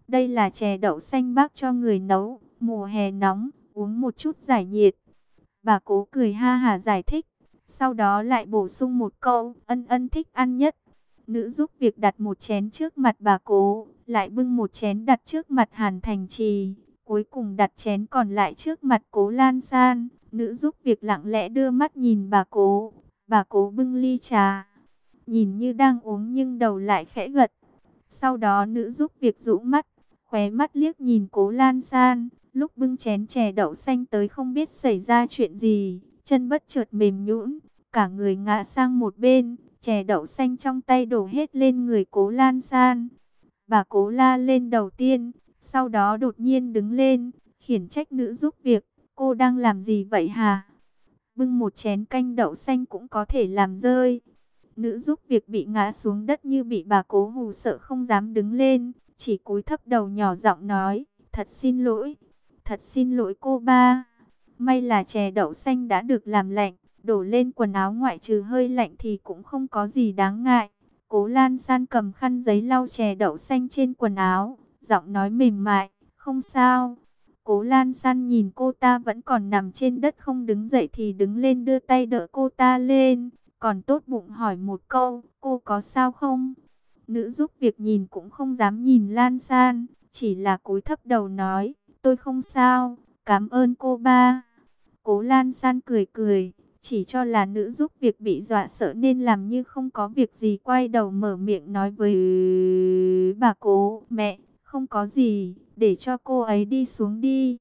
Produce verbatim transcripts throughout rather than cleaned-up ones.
Đây là chè đậu xanh bác cho người nấu, mùa hè nóng, uống một chút giải nhiệt. Bà Cố cười ha hả giải thích, sau đó lại bổ sung một câu, Ân Ân thích ăn nhất. Nữ giúp việc đặt một chén trước mặt bà Cố, lại bưng một chén đặt trước mặt Hàn Thành Trì, cuối cùng đặt chén còn lại trước mặt Cố Lan San. Nữ giúp việc lặng lẽ đưa mắt nhìn bà Cố, bà Cố bưng ly trà, nhìn như đang uống nhưng đầu lại khẽ gật. Sau đó nữ giúp việc rũ mắt, khóe mắt liếc nhìn Cố Lan San, lúc bưng chén chè đậu xanh tới không biết xảy ra chuyện gì, chân bất chợt mềm nhũn, cả người ngã sang một bên, chè đậu xanh trong tay đổ hết lên người Cố Lan San. Bà Cố la lên đầu tiên, sau đó đột nhiên đứng lên, khiển trách nữ giúp việc, cô đang làm gì vậy hả? Bưng một chén canh đậu xanh cũng có thể làm rơi. Nữ giúp việc bị ngã xuống đất như bị bà Cố hù sợ không dám đứng lên, chỉ cúi thấp đầu nhỏ giọng nói, thật xin lỗi, thật xin lỗi cô ba. May là chè đậu xanh đã được làm lạnh, đổ lên quần áo ngoại trừ hơi lạnh thì cũng không có gì đáng ngại. Cố Lan San cầm khăn giấy lau chè đậu xanh trên quần áo, giọng nói mềm mại, không sao. Cố Lan San nhìn cô ta vẫn còn nằm trên đất không đứng dậy thì đứng lên đưa tay đỡ cô ta lên, còn tốt bụng hỏi một câu, cô có sao không? Nữ giúp việc nhìn cũng không dám nhìn Lan San, chỉ là cúi thấp đầu nói, tôi không sao, cảm ơn cô ba. Cố Lan San cười cười, chỉ cho là nữ giúp việc bị dọa sợ nên làm như không có việc gì, quay đầu mở miệng nói với bà Cố, mẹ, không có gì, để cho cô ấy đi xuống đi.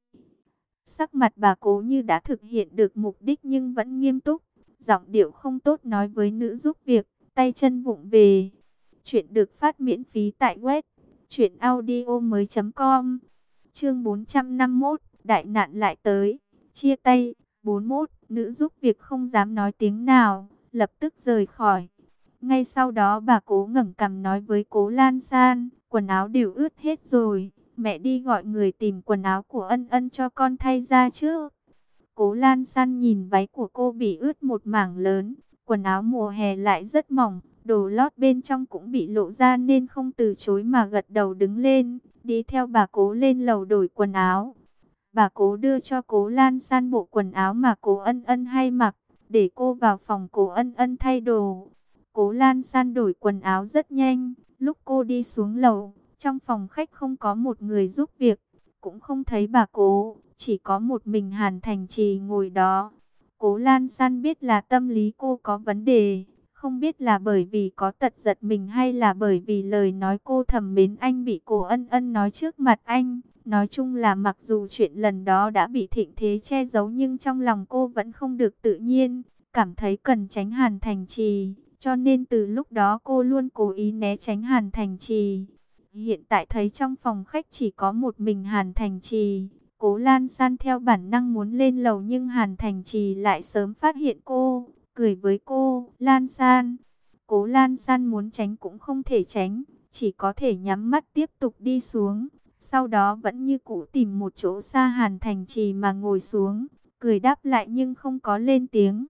Sắc mặt bà Cố như đã thực hiện được mục đích nhưng vẫn nghiêm túc, giọng điệu không tốt nói với nữ giúp việc, tay chân vụng về. Chuyện được phát miễn phí tại web truyện audio mới chấm com. Chương bốn trăm năm mươi mốt, đại nạn lại tới, chia tay. bốn mươi mốt, nữ giúp việc không dám nói tiếng nào, lập tức rời khỏi. Ngay sau đó bà Cố ngẩng cằm nói với Cố Lan San, quần áo đều ướt hết rồi, mẹ đi gọi người tìm quần áo của Ân Ân cho con thay ra chứ. Cố Lan San nhìn váy của cô bị ướt một mảng lớn, quần áo mùa hè lại rất mỏng, đồ lót bên trong cũng bị lộ ra nên không từ chối mà gật đầu đứng lên, đi theo bà Cố lên lầu đổi quần áo. Bà Cố đưa cho Cố Lan San bộ quần áo mà Cố Ân Ân hay mặc, để cô vào phòng Cố Ân Ân thay đồ. Cố Lan San đổi quần áo rất nhanh, lúc cô đi xuống lầu, trong phòng khách không có một người giúp việc, cũng không thấy bà Cố, chỉ có một mình Hàn Thành Trì ngồi đó. Cố Lan San biết là tâm lý cô có vấn đề, không biết là bởi vì có tật giật mình hay là bởi vì lời nói cô thầm mến anh bị Cố Ân Ân nói trước mặt anh. Nói chung là mặc dù chuyện lần đó đã bị thịnh thế che giấu nhưng trong lòng cô vẫn không được tự nhiên, cảm thấy cần tránh Hàn Thành Trì, cho nên từ lúc đó cô luôn cố ý né tránh Hàn Thành Trì. Hiện tại thấy trong phòng khách chỉ có một mình Hàn Thành Trì, Cố Lan San theo bản năng muốn lên lầu nhưng Hàn Thành Trì lại sớm phát hiện cô, cười với cô, Lan San. Cố Lan San muốn tránh cũng không thể tránh, chỉ có thể nhắm mắt tiếp tục đi xuống. Sau đó vẫn như cũ tìm một chỗ xa Hàn Thành Trì mà ngồi xuống, cười đáp lại nhưng không có lên tiếng.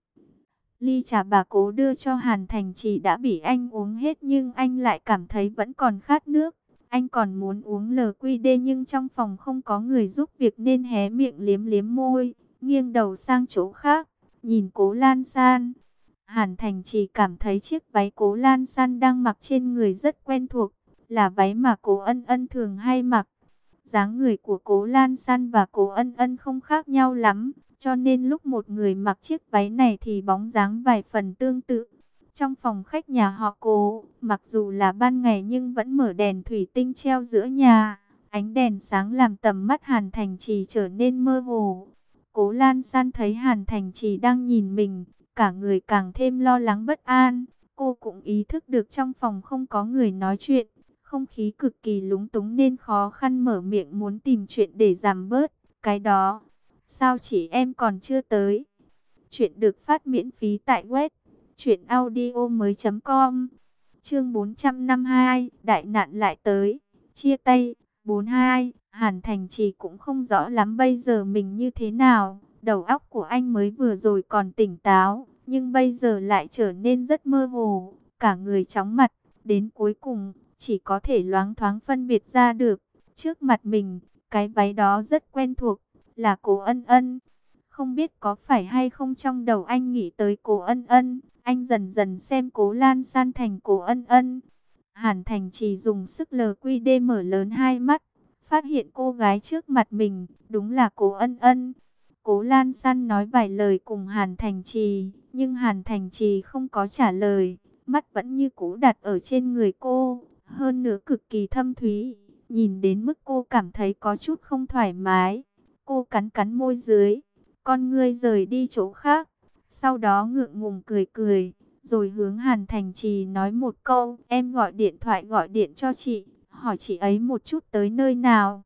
Ly trà bà Cố đưa cho Hàn Thành Trì đã bị anh uống hết nhưng anh lại cảm thấy vẫn còn khát nước. Anh còn muốn uống lờ quy đê nhưng trong phòng không có người giúp việc nên hé miệng liếm liếm môi, nghiêng đầu sang chỗ khác, nhìn Cố Lan San. Hàn Thành Trì cảm thấy chiếc váy Cố Lan San đang mặc trên người rất quen thuộc, là váy mà Cố Ân Ân thường hay mặc. Dáng người của Cố Lan San và Cố Ân Ân không khác nhau lắm, cho nên lúc một người mặc chiếc váy này thì bóng dáng vài phần tương tự. Trong phòng khách nhà họ Cố, mặc dù là ban ngày nhưng vẫn mở đèn thủy tinh treo giữa nhà. Ánh đèn sáng làm tầm mắt Hàn Thành Trì trở nên mơ hồ. Cố Lan San thấy Hàn Thành Trì đang nhìn mình, cả người càng thêm lo lắng bất an. Cô cũng ý thức được trong phòng không có người nói chuyện, không khí cực kỳ lúng túng nên khó khăn mở miệng muốn tìm chuyện để giảm bớt cái đó. Sao chị em còn chưa tới? Chuyện được phát miễn phí tại web truyện audio mới chấm com. Chương bốn trăm năm mươi hai, đại nạn lại tới, chia tay. bốn mươi hai, Hàn Thành Trì cũng không rõ lắm bây giờ mình như thế nào. Đầu óc của anh mới vừa rồi còn tỉnh táo, nhưng bây giờ lại trở nên rất mơ hồ, cả người chóng mặt. Đến cuối cùng chỉ có thể loáng thoáng phân biệt ra được trước mặt mình, cái váy đó rất quen thuộc, là Cố Ân Ân. Không biết có phải hay không trong đầu anh nghĩ tới Cố Ân Ân, anh dần dần xem Cố Lan San thành Cố Ân Ân. Hàn Thành Trì dùng sức lờ quy đê mở lớn hai mắt, phát hiện cô gái trước mặt mình, đúng là Cố Ân Ân. Cố Lan San nói vài lời cùng Hàn Thành Trì, nhưng Hàn Thành Trì không có trả lời, mắt vẫn như cũ đặt ở trên người cô, hơn nữa cực kỳ thâm thúy, nhìn đến mức cô cảm thấy có chút không thoải mái. Cô cắn cắn môi dưới, con ngươi rời đi chỗ khác, sau đó ngượng ngùng cười cười, rồi hướng Hàn Thành Trì nói một câu, em gọi điện thoại gọi điện cho chị, hỏi chị ấy một chút tới nơi nào.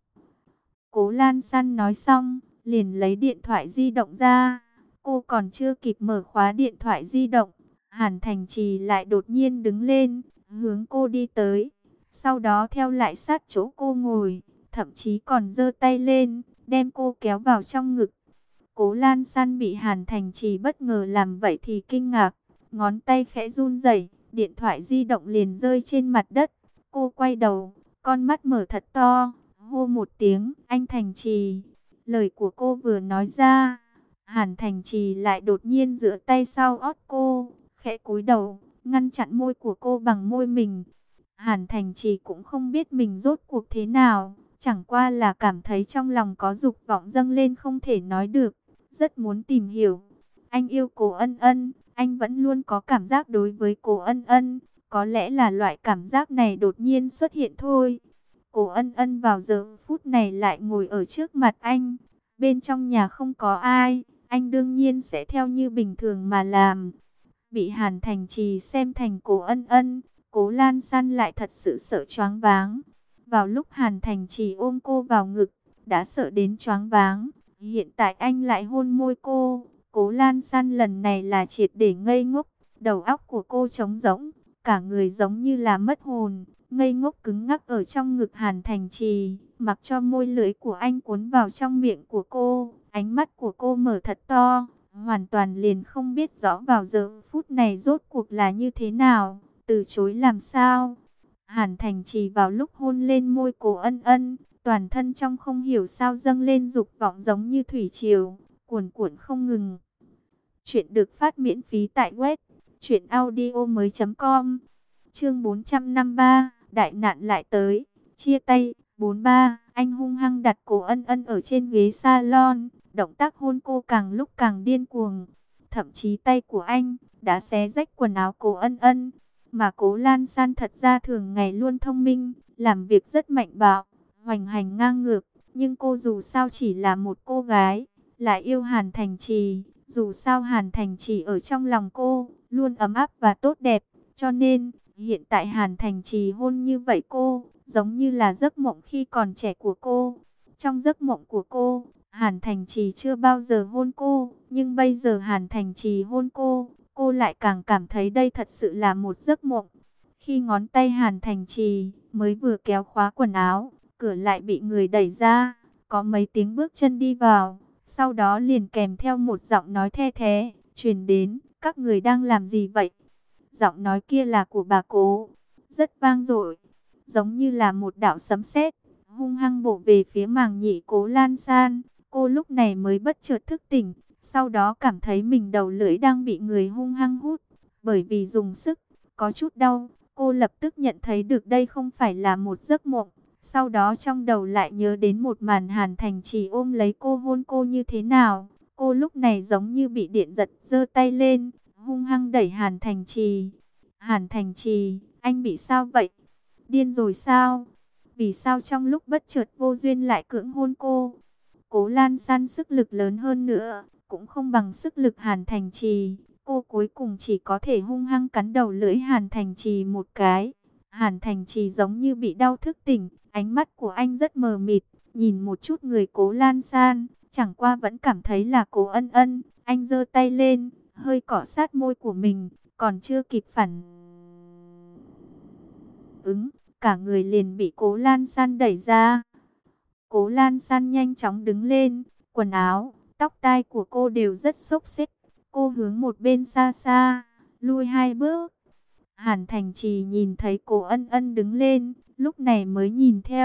Cố Lan San nói xong, liền lấy điện thoại di động ra. Cô còn chưa kịp mở khóa điện thoại di động, Hàn Thành Trì lại đột nhiên đứng lên, hướng cô đi tới. Sau đó theo lại sát chỗ cô ngồi, thậm chí còn giơ tay lên, đem cô kéo vào trong ngực. Cố Lan San bị Hàn Thành Trì bất ngờ làm vậy thì kinh ngạc, ngón tay khẽ run rẩy, điện thoại di động liền rơi trên mặt đất. Cô quay đầu, con mắt mở thật to, hô một tiếng, anh Thành Trì. Lời của cô vừa nói ra, Hàn Thành Trì lại đột nhiên giơ tay sau ót cô, khẽ cúi đầu, ngăn chặn môi của cô bằng môi mình. Hàn Thành Trì cũng không biết mình rốt cuộc thế nào, chẳng qua là cảm thấy trong lòng có dục vọng dâng lên không thể nói được, rất muốn tìm hiểu. Anh yêu Cố Ân Ân, anh vẫn luôn có cảm giác đối với Cố Ân Ân, có lẽ là loại cảm giác này đột nhiên xuất hiện thôi. Cố Ân Ân vào giờ phút này lại ngồi ở trước mặt anh, bên trong nhà không có ai, anh đương nhiên sẽ theo như bình thường mà làm. Bị Hàn Thành Trì xem thành Cố Ân Ân, Cố Lan San lại thật sự sợ choáng váng. Vào lúc Hàn Thành Trì ôm cô vào ngực, đã sợ đến choáng váng. Hiện tại anh lại hôn môi cô. Cố Lan San lần này là triệt để ngây ngốc. Đầu óc của cô trống rỗng, cả người giống như là mất hồn, ngây ngốc cứng ngắc ở trong ngực Hàn Thành Trì, mặc cho môi lưỡi của anh cuốn vào trong miệng của cô. Ánh mắt của cô mở thật to, hoàn toàn liền không biết rõ vào giờ phút này rốt cuộc là như thế nào, từ chối làm sao. Hàn Thành Trì vào lúc hôn lên môi Cố Ân Ân, toàn thân trong không hiểu sao dâng lên dục vọng giống như thủy triều, cuồn cuộn không ngừng. Chuyện được phát miễn phí tại web truyện audio mới chấm com. Chương bốn trăm năm mươi ba, đại nạn lại tới, chia tay. bốn ba, anh hung hăng đặt Cố Ân Ân ở trên ghế salon, động tác hôn cô càng lúc càng điên cuồng. Thậm chí tay của anh đã xé rách quần áo Cố Ân Ân. Mà Cố Lan San thật ra thường ngày luôn thông minh, làm việc rất mạnh bạo, hoành hành ngang ngược. Nhưng cô dù sao chỉ là một cô gái, lại yêu Hàn Thành Trì. Dù sao Hàn Thành Trì ở trong lòng cô, luôn ấm áp và tốt đẹp. Cho nên, hiện tại Hàn Thành Trì hôn như vậy cô, giống như là giấc mộng khi còn trẻ của cô. Trong giấc mộng của cô, Hàn Thành Trì chưa bao giờ hôn cô. Nhưng bây giờ Hàn Thành Trì hôn cô, cô lại càng cảm thấy đây thật sự là một giấc mộng. Khi ngón tay Hàn Thành Trì mới vừa kéo khóa quần áo, cửa lại bị người đẩy ra. Có mấy tiếng bước chân đi vào, sau đó liền kèm theo một giọng nói the thé truyền đến, các người đang làm gì vậy? Giọng nói kia là của bà Cố, rất vang dội, giống như là một đạo sấm sét, hung hăng bổ về phía màng nhĩ Cố Lan San. Cô lúc này mới bất chợt thức tỉnh, sau đó cảm thấy mình đầu lưỡi đang bị người hung hăng hút, bởi vì dùng sức, có chút đau. Cô lập tức nhận thấy được đây không phải là một giấc mộng. Sau đó trong đầu lại nhớ đến một màn Hàn Thành Trì ôm lấy cô hôn cô như thế nào. Cô lúc này giống như bị điện giật, giơ tay lên, hung hăng đẩy Hàn Thành Trì. Hàn Thành Trì, anh bị sao vậy? Điên rồi sao? Vì sao trong lúc bất chợt vô duyên lại cưỡng hôn cô? Cố Lan San sức lực lớn hơn nữa, cũng không bằng sức lực Hàn Thành Trì. Cô cuối cùng chỉ có thể hung hăng cắn đầu lưỡi Hàn Thành Trì một cái. Hàn Thành Trì giống như bị đau thức tỉnh, ánh mắt của anh rất mờ mịt, nhìn một chút người Cố Lan San, chẳng qua vẫn cảm thấy là Cố Ân Ân. Anh giơ tay lên, hơi cọ sát môi của mình, còn chưa kịp phản ứng, cả người liền bị Cố Lan San đẩy ra. Cố Lan San nhanh chóng đứng lên, quần áo, tóc tai của cô đều rất xốc xếch. Cô hướng một bên xa xa, lui hai bước. Hàn Thành Trì nhìn thấy Cố Ân Ân đứng lên, lúc này mới nhìn theo,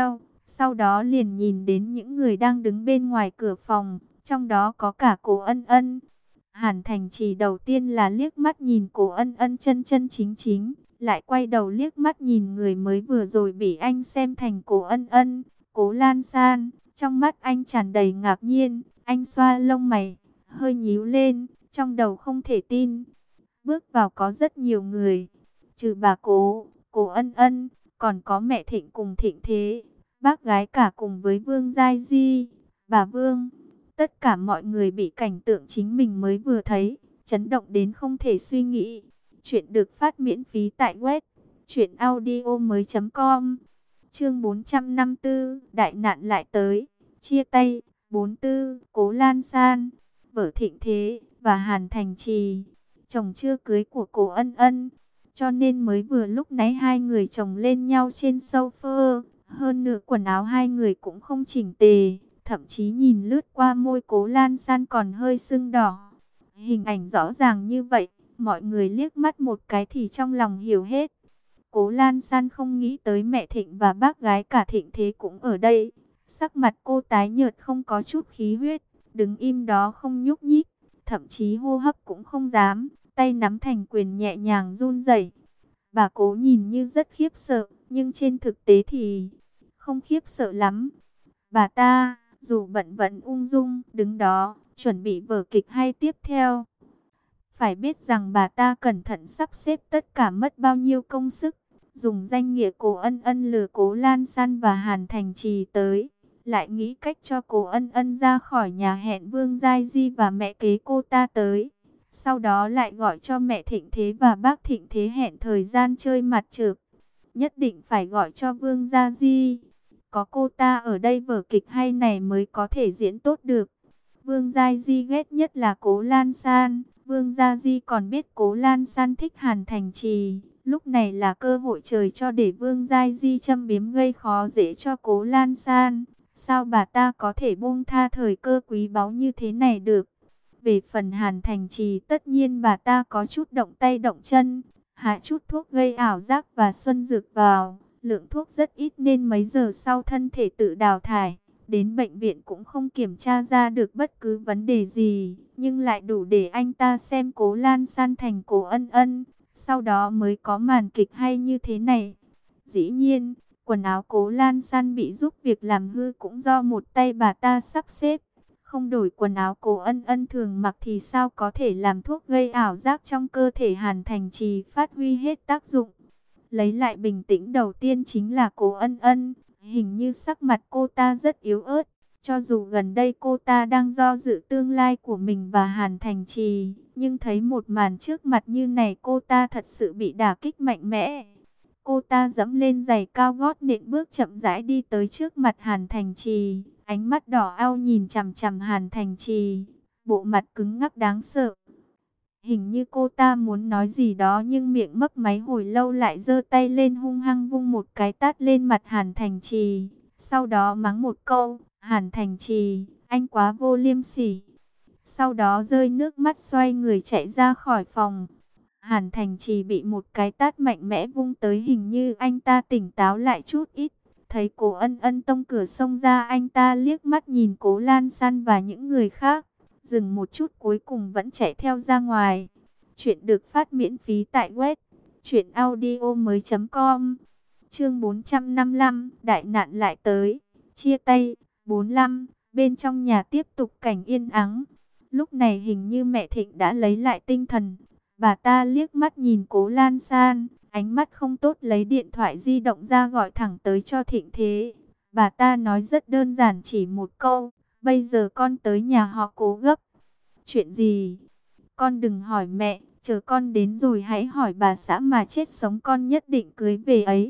Sau đó liền nhìn đến những người đang đứng bên ngoài cửa phòng, trong đó có cả Cố Ân Ân. Hàn Thành Trì đầu tiên là liếc mắt nhìn Cố Ân Ân chân chân chính chính, lại quay đầu liếc mắt nhìn người mới vừa rồi bị anh xem thành Cố Ân Ân, Cố Lan San. Trong mắt anh tràn đầy ngạc nhiên, anh xoa lông mày, hơi nhíu lên, trong đầu không thể tin. Bước vào có rất nhiều người, trừ bà Cố, Cố Ân Ân, còn có mẹ Thịnh cùng Thịnh Thế, bác gái cả cùng với Vương Giai Di, bà Vương. Tất cả mọi người bị cảnh tượng chính mình mới vừa thấy, chấn động đến không thể suy nghĩ. Chuyện được phát miễn phí tại web truyện audio mới chấm com. Chương bốn trăm năm mươi tư, đại nạn lại tới, chia tay. bốn mươi tư, Cố Lan San, vợ Thịnh Thế và Hàn Thành Trì, chồng chưa cưới của Cố Ân Ân, cho nên mới vừa lúc nãy hai người chồng lên nhau trên sofa. Hơn nữa quần áo hai người cũng không chỉnh tề, thậm chí nhìn lướt qua môi Cố Lan San còn hơi sưng đỏ. Hình ảnh rõ ràng như vậy, mọi người liếc mắt một cái thì trong lòng hiểu hết. Cố Lan San không nghĩ tới mẹ Thịnh và bác gái cả Thịnh Thế cũng ở đây. Sắc mặt cô tái nhợt không có chút khí huyết, đứng im đó không nhúc nhích, thậm chí hô hấp cũng không dám, tay nắm thành quyền nhẹ nhàng run rẩy. Bà Cố nhìn như rất khiếp sợ, nhưng trên thực tế thì không khiếp sợ lắm. Bà ta, dù bận vẫn ung dung, đứng đó, chuẩn bị vở kịch hay tiếp theo. Phải biết rằng bà ta cẩn thận sắp xếp tất cả mất bao nhiêu công sức, dùng danh nghĩa Cố Ân Ân lừa Cố Lan San và Hàn Thành Trì tới, lại nghĩ cách cho Cố Ân Ân ra khỏi nhà hẹn Vương Giai Di và mẹ kế cô ta tới. Sau đó lại gọi cho mẹ Thịnh Thế và bác Thịnh Thế hẹn thời gian chơi mặt trược. Nhất định phải gọi cho Vương Gia Di. Có cô ta ở đây vở kịch hay này mới có thể diễn tốt được. Vương Gia Di ghét nhất là Cố Lan San. Vương Gia Di còn biết Cố Lan San thích Hàn Thành Trì. Lúc này là cơ hội trời cho để Vương Gia Di châm biếm gây khó dễ cho Cố Lan San. Sao bà ta có thể buông tha thời cơ quý báu như thế này được? Về phần Hàn Thành Trì, tất nhiên bà ta có chút động tay động chân, hạ chút thuốc gây ảo giác và xuân dược vào. Lượng thuốc rất ít nên mấy giờ sau thân thể tự đào thải. Đến bệnh viện cũng không kiểm tra ra được bất cứ vấn đề gì, nhưng lại đủ để anh ta xem Cố Lan San thành Cố Ân Ân. Sau đó mới có màn kịch hay như thế này. Dĩ nhiên, quần áo Cố Lan San bị giúp việc làm hư cũng do một tay bà ta sắp xếp. Không đổi quần áo Cố Ân Ân thường mặc thì sao có thể làm thuốc gây ảo giác trong cơ thể Hàn Thành Trì phát huy hết tác dụng. Lấy lại bình tĩnh đầu tiên chính là Cố Ân Ân. Hình như sắc mặt cô ta rất yếu ớt. Cho dù gần đây cô ta đang do dự tương lai của mình và Hàn Thành Trì, nhưng thấy một màn trước mặt như này cô ta thật sự bị đả kích mạnh mẽ. Cô ta dẫm lên giày cao gót nện bước chậm rãi đi tới trước mặt Hàn Thành Trì. Ánh mắt đỏ ao nhìn chằm chằm Hàn Thành Trì, bộ mặt cứng ngắc đáng sợ. Hình như cô ta muốn nói gì đó nhưng miệng mấp máy hồi lâu lại giơ tay lên hung hăng vung một cái tát lên mặt Hàn Thành Trì. Sau đó mắng một câu, Hàn Thành Trì, anh quá vô liêm sỉ. Sau đó rơi nước mắt xoay người chạy ra khỏi phòng. Hàn Thành Trì bị một cái tát mạnh mẽ vung tới, hình như anh ta tỉnh táo lại chút ít. Thấy Cố Ân Ân tông cửa xông ra, anh ta liếc mắt nhìn Cố Lan San và những người khác, dừng một chút cuối cùng vẫn chạy theo ra ngoài. Chuyện được phát miễn phí tại web truyện audio mới chấm com. Chương bốn trăm năm mươi lăm, đại nạn lại tới, chia tay. bốn mươi lăm, bên trong nhà tiếp tục cảnh yên ắng. Lúc này hình như mẹ Thịnh đã lấy lại tinh thần. Bà ta liếc mắt nhìn Cố Lan San, ánh mắt không tốt lấy điện thoại di động ra gọi thẳng tới cho Thịnh Thế. Bà ta nói rất đơn giản chỉ một câu, bây giờ con tới nhà họ Cố gấp. Chuyện gì? Con đừng hỏi mẹ, chờ con đến rồi hãy hỏi bà xã mà chết sống con nhất định cưới về ấy.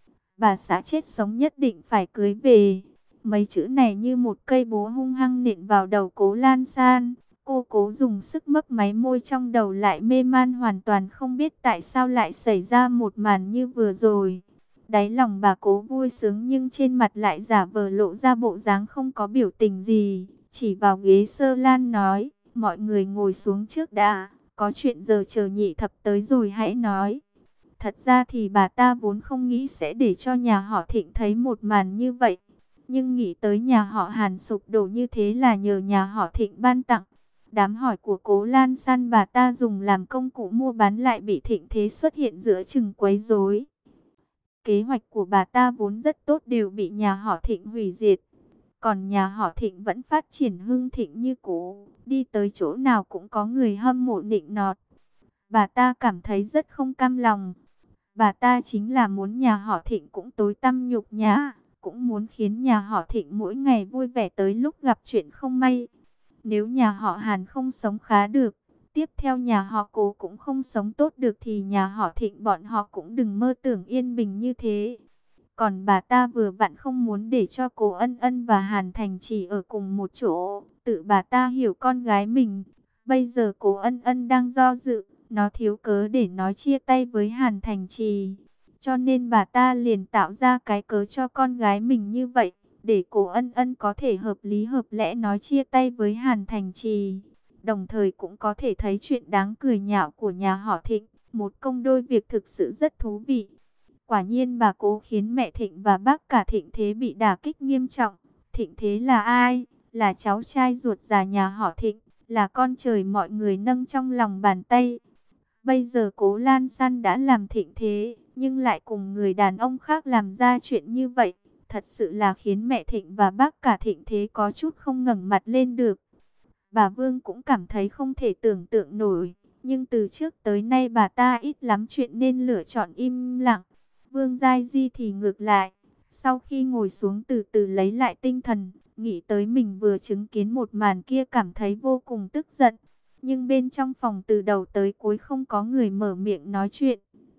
Bà xã chết sống nhất định phải cưới về. Mấy chữ này như một cây búa hung hăng nện vào đầu Cố Lan San. Cô cố dùng sức mấp máy môi, trong đầu lại mê man hoàn toàn, không biết tại sao lại xảy ra một màn như vừa rồi. Đáy lòng bà Cố vui sướng nhưng trên mặt lại giả vờ lộ ra bộ dáng không có biểu tình gì. Chỉ vào ghế sơ lan nói, mọi người ngồi xuống trước đã, có chuyện giờ chờ nhị thập tới rồi hãy nói. Thật ra thì bà ta vốn không nghĩ sẽ để cho nhà họ Thịnh thấy một màn như vậy. Nhưng nghĩ tới nhà họ Hàn sụp đổ như thế là nhờ nhà họ Thịnh ban tặng. Đám hỏi của Cố Lan San bà ta dùng làm công cụ mua bán lại bị Thịnh Thế xuất hiện giữa chừng quấy rối. Kế hoạch của bà ta vốn rất tốt đều bị nhà họ Thịnh hủy diệt. Còn nhà họ Thịnh vẫn phát triển hưng thịnh như cũ, đi tới chỗ nào cũng có người hâm mộ nịnh nọt. Bà ta cảm thấy rất không cam lòng. Bà ta chính là muốn nhà họ Thịnh cũng tối tăm nhục nhã, cũng muốn khiến nhà họ Thịnh mỗi ngày vui vẻ tới lúc gặp chuyện không may. Nếu nhà họ Hàn không sống khá được, tiếp theo nhà họ Cố cũng không sống tốt được thì nhà họ Thịnh bọn họ cũng đừng mơ tưởng yên bình như thế. Còn bà ta vừa vặn không muốn để cho Cố Ân Ân và Hàn Thành Trì ở cùng một chỗ, tự bà ta hiểu con gái mình. Bây giờ Cố Ân Ân đang do dự, nó thiếu cớ để nói chia tay với Hàn Thành Trì. Cho nên bà ta liền tạo ra cái cớ cho con gái mình như vậy, để Cố Ân Ân có thể hợp lý hợp lẽ nói chia tay với Hàn Thành Trì. Đồng thời cũng có thể thấy chuyện đáng cười nhạo của nhà họ Thịnh, một công đôi việc thực sự rất thú vị. Quả nhiên bà Cố khiến mẹ Thịnh và bác cả Thịnh Thế bị đả kích nghiêm trọng. Thịnh Thế là ai? Là cháu trai ruột già nhà họ Thịnh, là con trời mọi người nâng trong lòng bàn tay. Bây giờ Cố Lan San đã làm Thịnh Thế, nhưng lại cùng người đàn ông khác làm ra chuyện như vậy. Thật sự là khiến mẹ Thịnh và bác cả Thịnh Thế có chút không ngẩng mặt lên được. Bà Vương cũng cảm thấy không thể tưởng tượng nổi, nhưng từ trước tới nay bà ta ít lắm chuyện nên lựa chọn im lặng. Vương Giai Di thì ngược lại, sau khi ngồi xuống từ từ lấy lại tinh thần, nghĩ tới mình vừa chứng kiến một màn kia cảm thấy vô cùng tức giận. Nhưng bên trong phòng từ đầu tới cuối không có người mở miệng nói chuyện.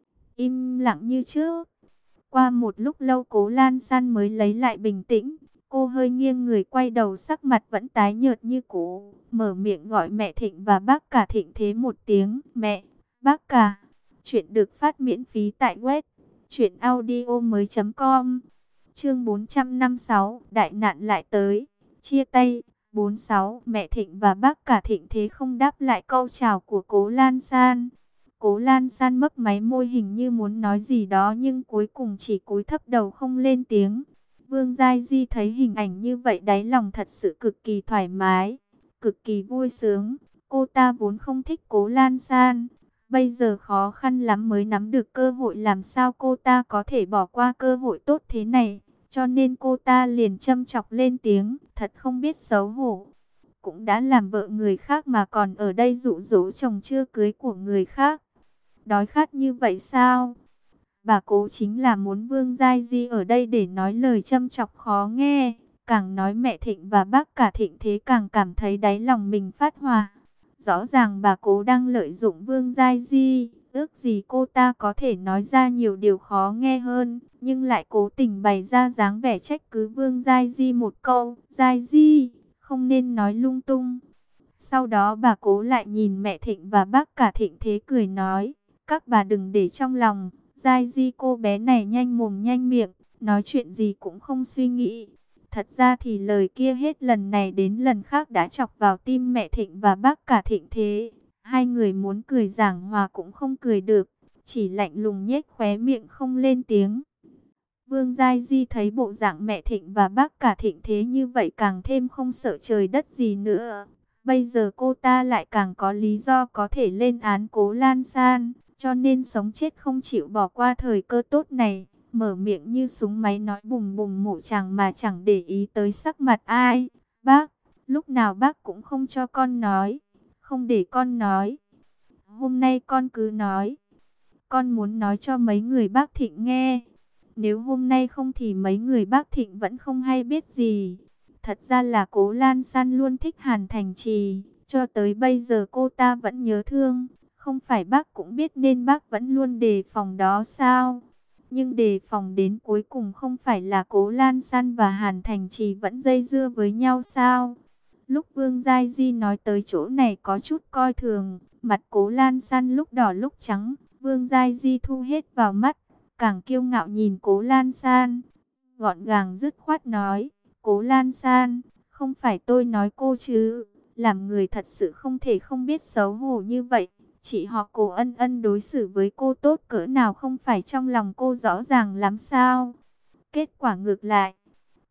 Im lặng như trước. Qua một lúc lâu Cố Lan San mới lấy lại bình tĩnh. Cô hơi nghiêng người quay đầu, sắc mặt vẫn tái nhợt như cũ, mở miệng gọi mẹ Thịnh và bác cả Thịnh Thế một tiếng. Mẹ, bác cả. Chuyện được phát miễn phí tại web truyện audio mới chấm com. Chương bốn trăm năm mươi sáu, đại nạn lại tới. Chia tay. bốn mươi sáu. Mẹ Thịnh và bác cả Thịnh Thế không đáp lại câu chào của Cố Lan San. Cố Lan San mấp máy môi hình như muốn nói gì đó nhưng cuối cùng chỉ cúi thấp đầu không lên tiếng. Vương Giai Di thấy hình ảnh như vậy đáy lòng thật sự cực kỳ thoải mái, cực kỳ vui sướng. Cô ta vốn không thích Cố Lan San, bây giờ khó khăn lắm mới nắm được cơ hội, làm sao cô ta có thể bỏ qua cơ hội tốt thế này. Cho nên cô ta liền châm chọc lên tiếng, thật không biết xấu hổ. Cũng đã làm vợ người khác mà còn ở đây dụ dỗ chồng chưa cưới của người khác. Đói khát như vậy sao? Bà Cố chính là muốn Vương Giai Di ở đây để nói lời châm chọc khó nghe. Càng nói mẹ Thịnh và bác cả Thịnh Thế càng cảm thấy đáy lòng mình phát hỏa. Rõ ràng bà Cố đang lợi dụng Vương Giai Di, ước gì cô ta có thể nói ra nhiều điều khó nghe hơn, nhưng lại cố tình bày ra dáng vẻ trách cứ Vương Giai Di một câu. Giai Di, không nên nói lung tung. Sau đó bà Cố lại nhìn mẹ Thịnh và bác cả Thịnh Thế cười nói, các bà đừng để trong lòng. Giai Di cô bé này nhanh mồm nhanh miệng, nói chuyện gì cũng không suy nghĩ. Thật ra thì lời kia hết lần này đến lần khác đã chọc vào tim mẹ Thịnh và bác cả Thịnh Thế. Hai người muốn cười giảng hòa cũng không cười được, chỉ lạnh lùng nhếch khóe miệng không lên tiếng. Vương Giai Di thấy bộ dạng mẹ Thịnh và bác cả Thịnh Thế như vậy càng thêm không sợ trời đất gì nữa. Bây giờ cô ta lại càng có lý do có thể lên án Cố Lan San, cho nên sống chết không chịu bỏ qua thời cơ tốt này. Mở miệng như súng máy nói bùng bùng mổ chàng mà chẳng để ý tới sắc mặt ai. Bác, lúc nào bác cũng không cho con nói, không để con nói. Hôm nay con cứ nói. Con muốn nói cho mấy người bác Thịnh nghe. Nếu hôm nay không thì mấy người bác Thịnh vẫn không hay biết gì. Thật ra là Cố Lan San luôn thích Hàn Thành Trì, cho tới bây giờ cô ta vẫn nhớ thương. Không phải bác cũng biết nên bác vẫn luôn đề phòng đó sao? Nhưng đề phòng đến cuối cùng không phải là Cố Lan San và Hàn Thành Trì vẫn dây dưa với nhau sao? Lúc Vương Giai Di nói tới chỗ này có chút coi thường, mặt Cố Lan San lúc đỏ lúc trắng, Vương Giai Di thu hết vào mắt, càng kiêu ngạo nhìn Cố Lan San, gọn gàng dứt khoát nói, Cố Lan San, không phải tôi nói cô chứ, làm người thật sự không thể không biết xấu hổ như vậy. Chị họ Cố Ân Ân đối xử với cô tốt cỡ nào không phải trong lòng cô rõ ràng lắm sao? Kết quả ngược lại,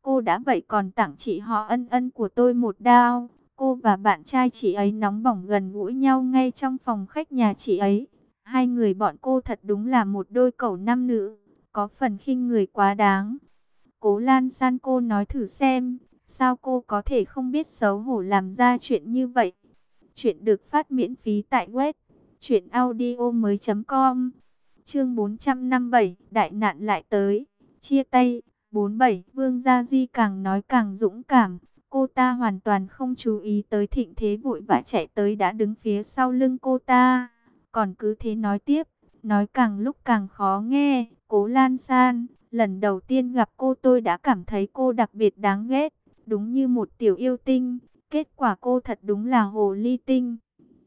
Cô đã vậy còn tặng chị họ Ân Ân của tôi một đao. Cô và bạn trai chị ấy nóng bỏng gần gũi nhau ngay trong phòng khách nhà chị ấy. Hai người bọn cô thật đúng là một đôi cẩu nam nữ, có phần khinh người quá đáng. Cố Lan San, cô nói thử xem, sao cô có thể không biết xấu hổ làm ra chuyện như vậy? Chuyện được phát miễn phí tại web truyện audio mới chấm com. Chương bốn trăm năm mươi bảy, đại nạn lại tới. Chia tay. bốn mươi bảy, Vương Gia Di càng nói càng dũng cảm. Cô ta hoàn toàn không chú ý tới Thịnh Thế vội vã chạy tới đã đứng phía sau lưng cô ta. Còn cứ thế nói tiếp, nói càng lúc càng khó nghe. Cố Lan San, lần đầu tiên gặp cô tôi đã cảm thấy cô đặc biệt đáng ghét. Đúng như một tiểu yêu tinh. Kết quả cô thật đúng là hồ ly tinh.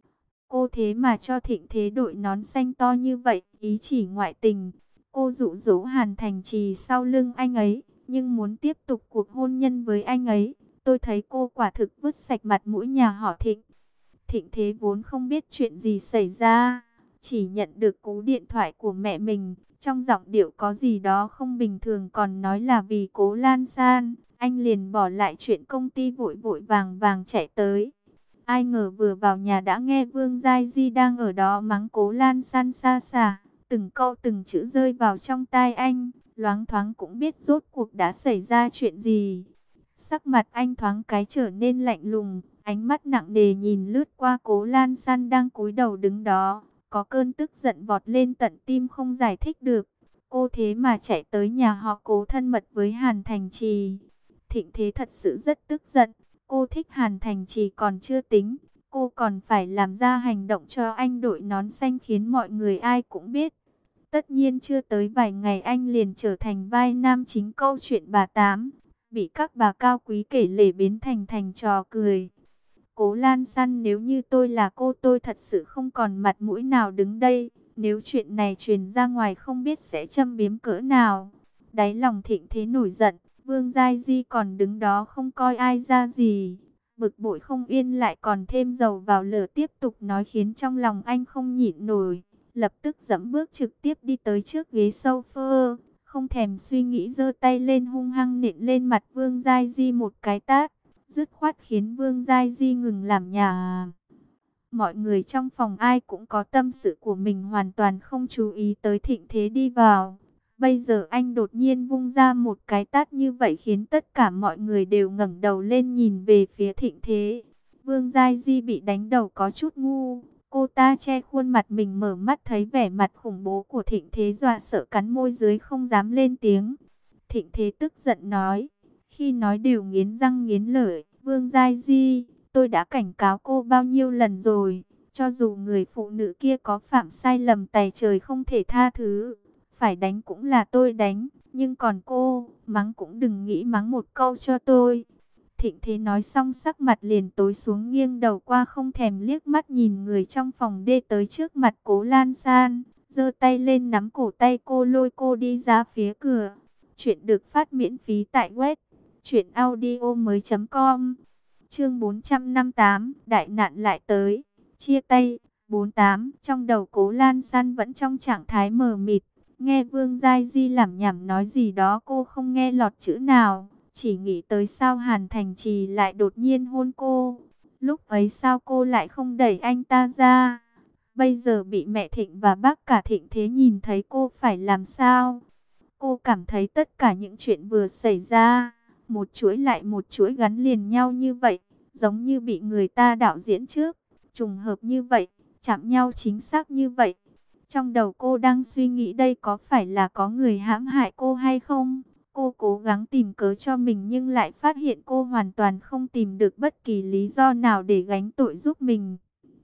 Cô thế mà cho Thịnh Thế đội nón xanh to như vậy, ý chỉ ngoại tình. Cô dụ dỗ Hàn Thành Trì sau lưng anh ấy, nhưng muốn tiếp tục cuộc hôn nhân với anh ấy. Tôi thấy cô quả thực vứt sạch mặt mũi nhà họ Thịnh. Thịnh Thế vốn không biết chuyện gì xảy ra, chỉ nhận được cú điện thoại của mẹ mình. Trong giọng điệu có gì đó không bình thường, còn nói là vì Cố Lan San. Anh liền bỏ lại chuyện công ty vội vội vàng vàng chạy tới. Ai ngờ vừa vào nhà đã nghe Vương Giai Di đang ở đó mắng Cố Lan San xa xả. Từng câu từng chữ rơi vào trong tai anh, loáng thoáng cũng biết rốt cuộc đã xảy ra chuyện gì. Sắc mặt anh thoáng cái trở nên lạnh lùng, ánh mắt nặng nề nhìn lướt qua Cố Lan San đang cúi đầu đứng đó. Có cơn tức giận vọt lên tận tim không giải thích được. Cô thế mà chạy tới nhà họ Cố thân mật với Hàn Thành Trì. Thịnh Thế thật sự rất tức giận. Cô thích Hàn Thành Trì còn chưa tính, cô còn phải làm ra hành động cho anh đội nón xanh khiến mọi người ai cũng biết. Tất nhiên chưa tới vài ngày anh liền trở thành vai nam chính câu chuyện bà Tám, bị các bà cao quý kể lể biến thành thành trò cười. Cố Lan San, nếu như tôi là cô tôi thật sự không còn mặt mũi nào đứng đây. Nếu chuyện này truyền ra ngoài không biết sẽ châm biếm cỡ nào. Đáy lòng Thịnh Thế nổi giận. Vương Giai Di còn đứng đó không coi ai ra gì. Bực bội không yên lại còn thêm dầu vào lửa tiếp tục nói khiến trong lòng anh không nhịn nổi. Lập tức dẫm bước trực tiếp đi tới trước ghế sofa. Không thèm suy nghĩ giơ tay lên hung hăng nện lên mặt Vương Giai Di một cái tát. Dứt khoát khiến Vương Giai Di ngừng làm nhà. Mọi người trong phòng ai cũng có tâm sự của mình, hoàn toàn không chú ý tới Thịnh Thế đi vào. Bây giờ anh đột nhiên vung ra một cái tát như vậy khiến tất cả mọi người đều ngẩng đầu lên nhìn về phía Thịnh Thế. Vương Giai Di bị đánh đầu có chút ngu. Cô ta che khuôn mặt mình, mở mắt thấy vẻ mặt khủng bố của Thịnh Thế dọa sợ cắn môi dưới không dám lên tiếng. Thịnh Thế tức giận nói, khi nói đều nghiến răng nghiến lợi. Vương Giai Di, tôi đã cảnh cáo cô bao nhiêu lần rồi. Cho dù người phụ nữ kia có phạm sai lầm tày trời không thể tha thứ, phải đánh cũng là tôi đánh, nhưng còn cô, mắng cũng đừng nghĩ mắng một câu cho tôi. Thịnh Thế nói xong sắc mặt liền tối xuống, nghiêng đầu qua không thèm liếc mắt nhìn người trong phòng đê tới trước mặt Cố Lan San, giơ tay lên nắm cổ tay cô lôi cô đi ra phía cửa. Chuyện được phát miễn phí tại web truyện audio mới chấm com. Chương bốn trăm năm mươi tám, đại nạn lại tới. Chia tay. bốn mươi tám, trong đầu Cố Lan San vẫn trong trạng thái mờ mịt. Nghe Vương Giai Di lẩm nhẩm nói gì đó cô không nghe lọt chữ nào. Chỉ nghĩ tới sao Hàn Thành Trì lại đột nhiên hôn cô. Lúc ấy sao cô lại không đẩy anh ta ra. Bây giờ bị mẹ Thịnh và bác cả Thịnh Thế nhìn thấy cô phải làm sao. Cô cảm thấy tất cả những chuyện vừa xảy ra, một chuỗi lại một chuỗi gắn liền nhau như vậy, giống như bị người ta đạo diễn trước, trùng hợp như vậy, chạm nhau chính xác như vậy. Trong đầu cô đang suy nghĩ đây có phải là có người hãm hại cô hay không? Cô cố gắng tìm cớ cho mình nhưng lại phát hiện cô hoàn toàn không tìm được bất kỳ lý do nào để gánh tội giúp mình.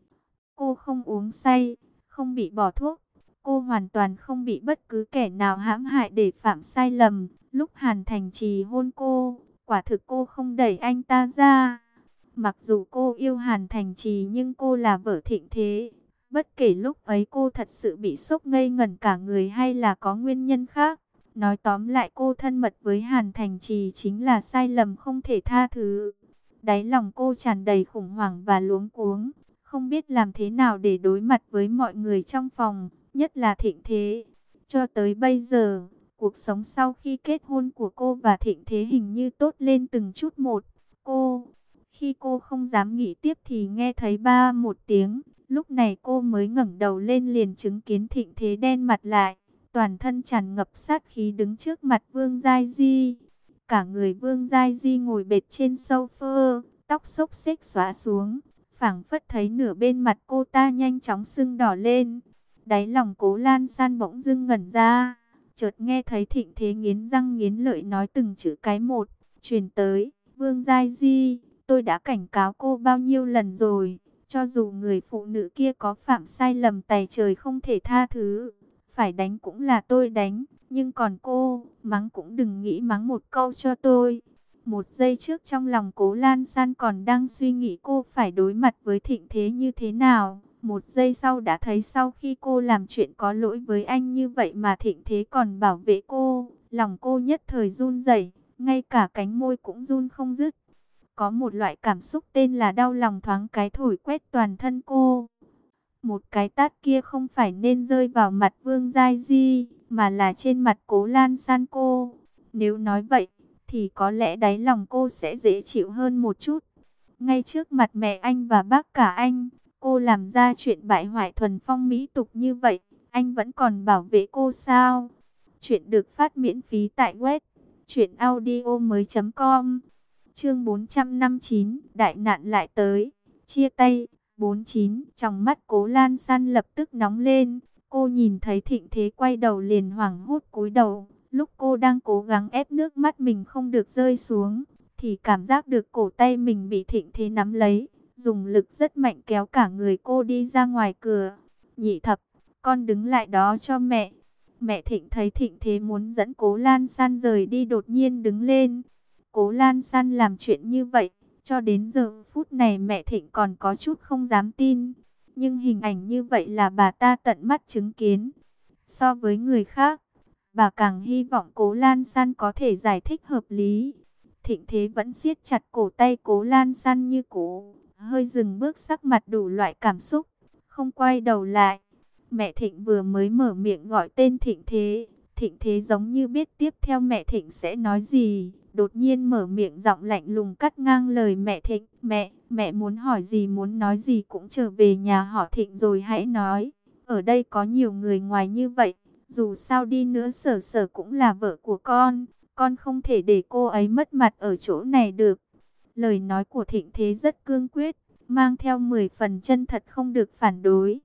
Cô không uống say, không bị bỏ thuốc. Cô hoàn toàn không bị bất cứ kẻ nào hãm hại để phạm sai lầm. Lúc Hàn Thành Trì hôn cô, quả thực cô không đẩy anh ta ra. Mặc dù cô yêu Hàn Thành Trì nhưng cô là vợ Thịnh Thế. Bất kể lúc ấy cô thật sự bị sốc ngây ngẩn cả người hay là có nguyên nhân khác. Nói tóm lại cô thân mật với Hàn Thành Trì chính là sai lầm không thể tha thứ. Đáy lòng cô tràn đầy khủng hoảng và luống cuống. Không biết làm thế nào để đối mặt với mọi người trong phòng, nhất là Thịnh Thế. Cho tới bây giờ, Cuộc sống sau khi kết hôn của cô và Thịnh Thế hình như tốt lên từng chút một. Cô, khi cô không dám nghĩ tiếp thì nghe thấy ba một tiếng. Lúc này cô mới ngẩng đầu lên liền chứng kiến Thịnh Thế đen mặt lại, toàn thân tràn ngập sát khí đứng trước mặt Vương Giai Di. Cả người Vương Giai Di ngồi bệt trên sofa, tóc xốc xếch xõa xuống, phảng phất thấy nửa bên mặt cô ta nhanh chóng sưng đỏ lên. Đáy lòng Cố Lan San bỗng dưng ngẩn ra, chợt nghe thấy Thịnh Thế nghiến răng nghiến lợi nói từng chữ cái một, truyền tới: Vương Giai Di, tôi đã cảnh cáo cô bao nhiêu lần rồi, cho dù người phụ nữ kia có phạm sai lầm tày trời không thể tha thứ, phải đánh cũng là tôi đánh, nhưng còn cô, mắng cũng đừng nghĩ mắng một câu cho tôi. Một giây trước trong lòng Cố Lan San còn đang suy nghĩ cô phải đối mặt với Thịnh Thế như thế nào. Một giây sau đã thấy sau khi cô làm chuyện có lỗi với anh như vậy mà Thịnh Thế còn bảo vệ cô, lòng cô nhất thời run rẩy, ngay cả cánh môi cũng run không dứt. Có một loại cảm xúc tên là đau lòng thoáng cái thổi quét toàn thân cô. Một cái tát kia không phải nên rơi vào mặt Vương Giai Di, mà là trên mặt Cố Lan San cô. Nếu nói vậy, thì có lẽ đáy lòng cô sẽ dễ chịu hơn một chút. Ngay trước mặt mẹ anh và bác cả anh, cô làm ra chuyện bại hoại thuần phong mỹ tục như vậy, anh vẫn còn bảo vệ cô sao? Chuyện được phát miễn phí tại web truyện audio mới chấm com. Chương bốn trăm năm mươi chín, đại nạn lại tới. Chia tay. bốn mươi chín, trong mắt Cố Lan San lập tức nóng lên. Cô nhìn thấy Thịnh Thế quay đầu liền hoảng hốt cúi đầu. Lúc cô đang cố gắng ép nước mắt mình không được rơi xuống, thì cảm giác được cổ tay mình bị Thịnh Thế nắm lấy, dùng lực rất mạnh kéo cả người cô đi ra ngoài cửa. Nhị Thập, con đứng lại đó cho mẹ. Mẹ Thịnh thấy Thịnh Thế muốn dẫn Cố Lan San rời đi đột nhiên đứng lên. Cố Lan San làm chuyện như vậy, cho đến giờ phút này mẹ Thịnh còn có chút không dám tin. Nhưng hình ảnh như vậy là bà ta tận mắt chứng kiến. So với người khác, bà càng hy vọng Cố Lan San có thể giải thích hợp lý. Thịnh Thế vẫn siết chặt cổ tay Cố Lan San như cũ, hơi dừng bước, sắc mặt đủ loại cảm xúc, không quay đầu lại. Mẹ Thịnh vừa mới mở miệng gọi tên Thịnh Thế, Thịnh Thế giống như biết tiếp theo mẹ Thịnh sẽ nói gì, đột nhiên mở miệng giọng lạnh lùng cắt ngang lời mẹ Thịnh. Mẹ, mẹ muốn hỏi gì muốn nói gì cũng trở về nhà họ Thịnh rồi hãy nói. Ở đây có nhiều người ngoài như vậy, dù sao đi nữa Sở Sở cũng là vợ của con, con không thể để cô ấy mất mặt ở chỗ này được. Lời nói của Thịnh Thế rất cương quyết, mang theo mười phần chân thật không được phản đối.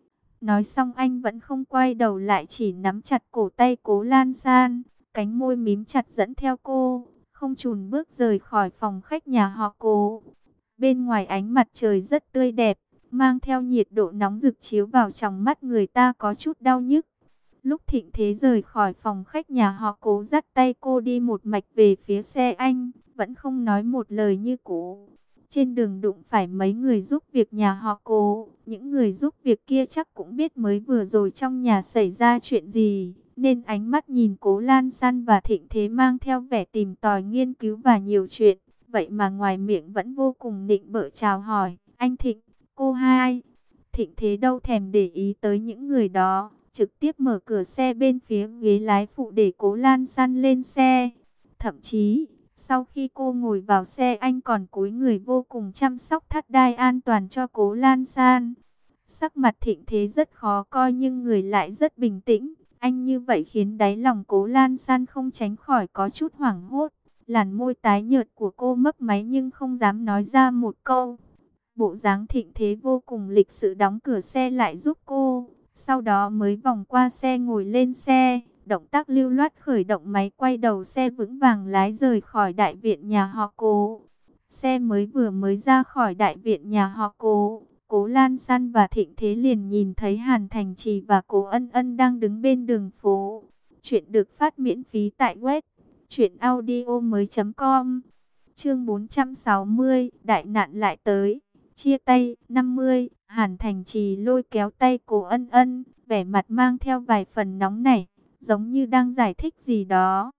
Nói xong anh vẫn không quay đầu lại, chỉ nắm chặt cổ tay Cố Lan San, cánh môi mím chặt dẫn theo cô, không chùn bước rời khỏi phòng khách nhà họ Cố. Bên ngoài ánh mặt trời rất tươi đẹp, mang theo nhiệt độ nóng rực chiếu vào trong mắt người ta có chút đau nhức. Lúc Thịnh Thế rời khỏi phòng khách nhà họ Cố dắt tay cô đi một mạch về phía xe anh, vẫn không nói một lời như cũ. Trên đường đụng phải mấy người giúp việc nhà họ Cố, những người giúp việc kia chắc cũng biết mới vừa rồi trong nhà xảy ra chuyện gì, nên ánh mắt nhìn Cố Lan San và Thịnh Thế mang theo vẻ tìm tòi nghiên cứu và nhiều chuyện. Vậy mà ngoài miệng vẫn vô cùng nịnh bợ chào hỏi: anh Thịnh, cô hai. Thịnh Thế đâu thèm để ý tới những người đó, trực tiếp mở cửa xe bên phía ghế lái phụ để Cố Lan San lên xe. Thậm chí, sau khi cô ngồi vào xe anh còn cúi người vô cùng chăm sóc thắt đai an toàn cho Cố Lan San. Sắc mặt Thịnh Thế rất khó coi nhưng người lại rất bình tĩnh. Anh như vậy khiến đáy lòng Cố Lan San không tránh khỏi có chút hoảng hốt. Làn môi tái nhợt của cô mấp máy nhưng không dám nói ra một câu. Bộ dáng Thịnh Thế vô cùng lịch sự đóng cửa xe lại giúp cô, sau đó mới vòng qua xe ngồi lên xe, động tác lưu loát khởi động máy quay đầu xe vững vàng lái rời khỏi đại viện nhà họ Cố. Xe mới vừa mới ra khỏi đại viện nhà họ Cố, Cố Lan San và Thịnh Thế liền nhìn thấy Hàn Thành Trì và Cố Ân Ân đang đứng bên đường phố. Chuyện được phát miễn phí tại web truyện audio mới chấm com. Chương bốn trăm sáu mươi, đại nạn lại tới. Chia tay. năm mươi, Hàn Thành Trì lôi kéo tay Cố Ân Ân, vẻ mặt mang theo vài phần nóng nảy, giống như đang giải thích gì đó.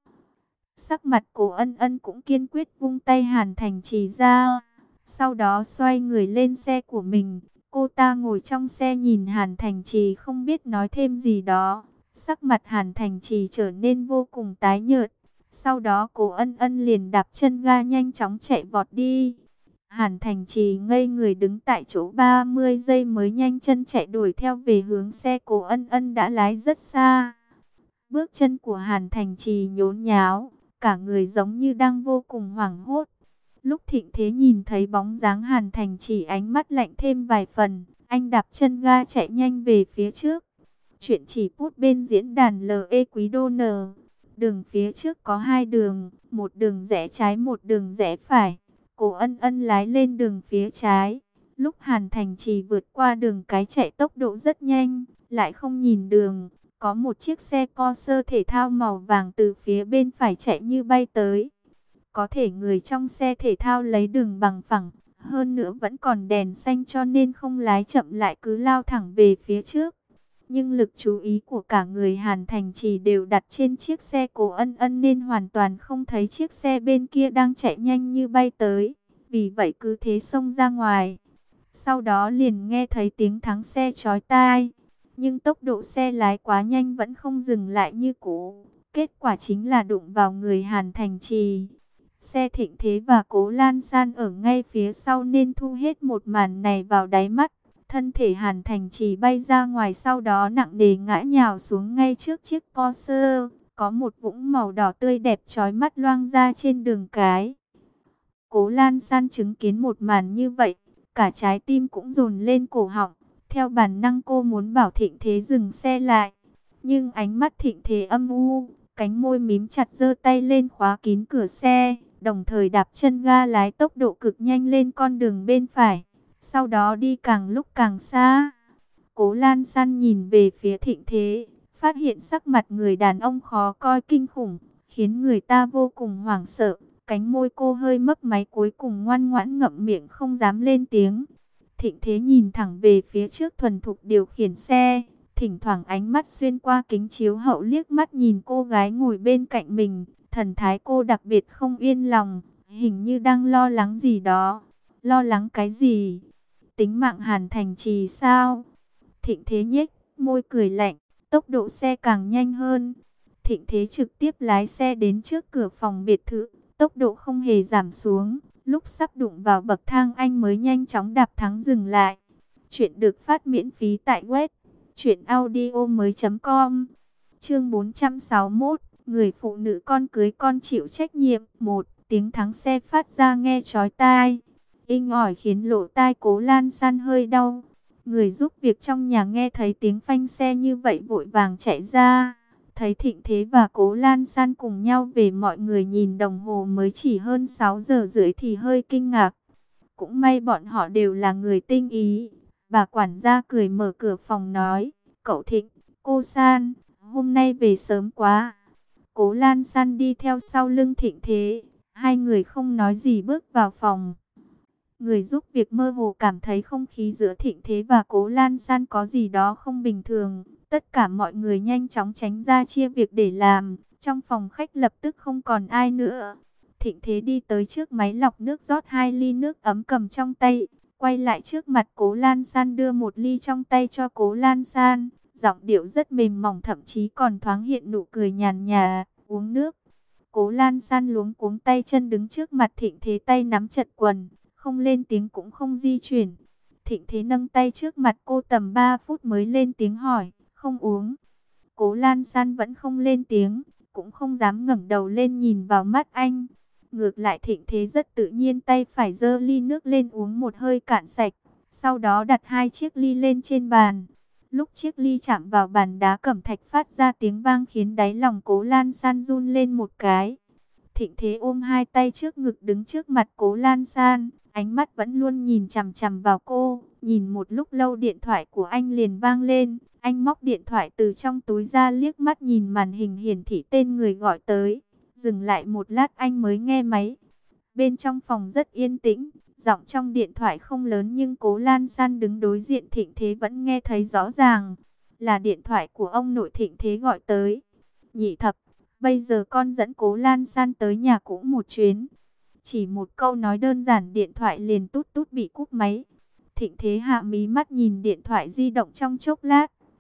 Sắc mặt Cố Ân Ân cũng kiên quyết vung tay Hàn Thành Trì ra, sau đó xoay người lên xe của mình. Cô ta ngồi trong xe nhìn Hàn Thành Trì không biết nói thêm gì đó, Sắc mặt Hàn Thành Trì trở nên vô cùng tái nhợt. Sau đó Cố Ân Ân liền đạp chân ga nhanh chóng chạy vọt đi. Hàn Thành Trì ngây người đứng tại chỗ ba mươi giây mới nhanh chân chạy đuổi theo về hướng xe Cố Ân Ân đã lái rất xa. Bước chân của Hàn Thành Trì nhốn nháo, cả người giống như đang vô cùng hoảng hốt. Lúc Thịnh Thế nhìn thấy bóng dáng Hàn Thành Trì, ánh mắt lạnh thêm vài phần, anh đạp chân ga chạy nhanh về phía trước. Chuyện chỉ phút bên diễn đàn lờ e Quý Đô N. Đường phía trước có hai đường, một đường rẽ trái một đường rẽ phải. Cố Ân Ân lái lên đường phía trái. Lúc Hàn Thành Trì vượt qua đường cái chạy tốc độ rất nhanh, lại không nhìn đường. Có một chiếc xe Corsa thể thao màu vàng từ phía bên phải chạy như bay tới. Có thể người trong xe thể thao lấy đường bằng phẳng, hơn nữa vẫn còn đèn xanh cho nên không lái chậm lại cứ lao thẳng về phía trước. Nhưng lực chú ý của cả người Hàn Thành Trì đều đặt trên chiếc xe Cố Ân Ân nên hoàn toàn không thấy chiếc xe bên kia đang chạy nhanh như bay tới. Vì vậy cứ thế xông ra ngoài. Sau đó liền nghe thấy tiếng thắng xe chói tai. Nhưng tốc độ xe lái quá nhanh vẫn không dừng lại như cũ. Kết quả chính là đụng vào người Hàn Thành Trì. Xe Thịnh Thế và Cố Lan San ở ngay phía sau nên thu hết một màn này vào đáy mắt. Thân thể Hàn Thành Trì bay ra ngoài, sau đó nặng nề ngã nhào xuống ngay trước chiếc Corsa. Có một vũng màu đỏ tươi đẹp chói mắt loang ra trên đường cái. Cố Lan San chứng kiến một màn như vậy, cả trái tim cũng dồn lên cổ họng. Theo bản năng cô muốn bảo Thịnh Thế dừng xe lại. Nhưng ánh mắt Thịnh Thế âm u, cánh môi mím chặt, giơ tay lên khóa kín cửa xe, đồng thời đạp chân ga lái tốc độ cực nhanh lên con đường bên phải. Sau đó đi càng lúc càng xa. Cố Lan San nhìn về phía Thịnh Thế, phát hiện sắc mặt người đàn ông khó coi kinh khủng, khiến người ta vô cùng hoảng sợ. Cánh môi cô hơi mấp máy, cuối cùng ngoan ngoãn ngậm miệng không dám lên tiếng. Thịnh Thế nhìn thẳng về phía trước, thuần thục điều khiển xe, thỉnh thoảng ánh mắt xuyên qua kính chiếu hậu liếc mắt nhìn cô gái ngồi bên cạnh mình. Thần thái cô đặc biệt không yên lòng, hình như đang lo lắng gì đó. Lo lắng cái gì? Tính mạng Hàn Thành Trì sao? Thịnh Thế nhếch môi cười lạnh, tốc độ xe càng nhanh hơn. Thịnh Thế trực tiếp lái xe đến trước cửa phòng biệt thự, tốc độ không hề giảm xuống. Lúc sắp đụng vào bậc thang anh mới nhanh chóng đạp thắng dừng lại. Chuyện được phát miễn phí tại web truyện audio mới chấm com. Chương bốn trăm sáu mươi mốt, người phụ nữ con cưới con chịu trách nhiệm. Một, tiếng thắng xe phát ra nghe chói tai, inh ỏi khiến lỗ tai Cố Lan San hơi đau. Người giúp việc trong nhà nghe thấy tiếng phanh xe như vậy vội vàng chạy ra. Thấy Thịnh Thế và Cố Lan San cùng nhau về, mọi người nhìn đồng hồ mới chỉ hơn sáu giờ rưỡi thì hơi kinh ngạc. Cũng may bọn họ đều là người tinh ý. Bà quản gia cười mở cửa phòng nói, cậu Thịnh, cô San, hôm nay về sớm quá. Cố Lan San đi theo sau lưng Thịnh Thế. Hai người không nói gì bước vào phòng. Người giúp việc mơ hồ cảm thấy không khí giữa Thịnh Thế và Cố Lan San có gì đó không bình thường. Tất cả mọi người nhanh chóng tránh ra chia việc để làm. Trong phòng khách lập tức không còn ai nữa. Thịnh Thế đi tới trước máy lọc nước, rót hai ly nước ấm cầm trong tay. Quay lại trước mặt Cố Lan San, đưa một ly trong tay cho Cố Lan San. Giọng điệu rất mềm mỏng, thậm chí còn thoáng hiện nụ cười nhàn nhạt. Uống nước. Cố Lan San luống cuống tay chân đứng trước mặt Thịnh Thế, tay nắm chặt quần, không lên tiếng cũng không di chuyển. Thịnh Thế nâng tay trước mặt cô tầm ba phút mới lên tiếng hỏi, không uống. Cố Lan San vẫn không lên tiếng, cũng không dám ngẩng đầu lên nhìn vào mắt anh. Ngược lại Thịnh Thế rất tự nhiên, tay phải giơ ly nước lên uống một hơi cạn sạch, sau đó đặt hai chiếc ly lên trên bàn. Lúc chiếc ly chạm vào bàn đá cẩm thạch phát ra tiếng vang khiến đáy lòng Cố Lan San run lên một cái. Thịnh Thế ôm hai tay trước ngực đứng trước mặt Cố Lan San, ánh mắt vẫn luôn nhìn chằm chằm vào cô. Nhìn một lúc lâu điện thoại của anh liền vang lên. Anh móc điện thoại từ trong túi ra, liếc mắt nhìn màn hình hiển thị tên người gọi tới. Dừng lại một lát anh mới nghe máy. Bên trong phòng rất yên tĩnh, giọng trong điện thoại không lớn nhưng Cố Lan San đứng đối diện Thịnh Thế vẫn nghe thấy rõ ràng. Là điện thoại của ông nội Thịnh Thế gọi tới. Nhị thập, bây giờ con dẫn Cố Lan San tới nhà cũ một chuyến. Chỉ một câu nói đơn giản điện thoại liền tút tút bị cúp máy. Thịnh Thế hạ mí mắt nhìn điện thoại di động trong chốc lát,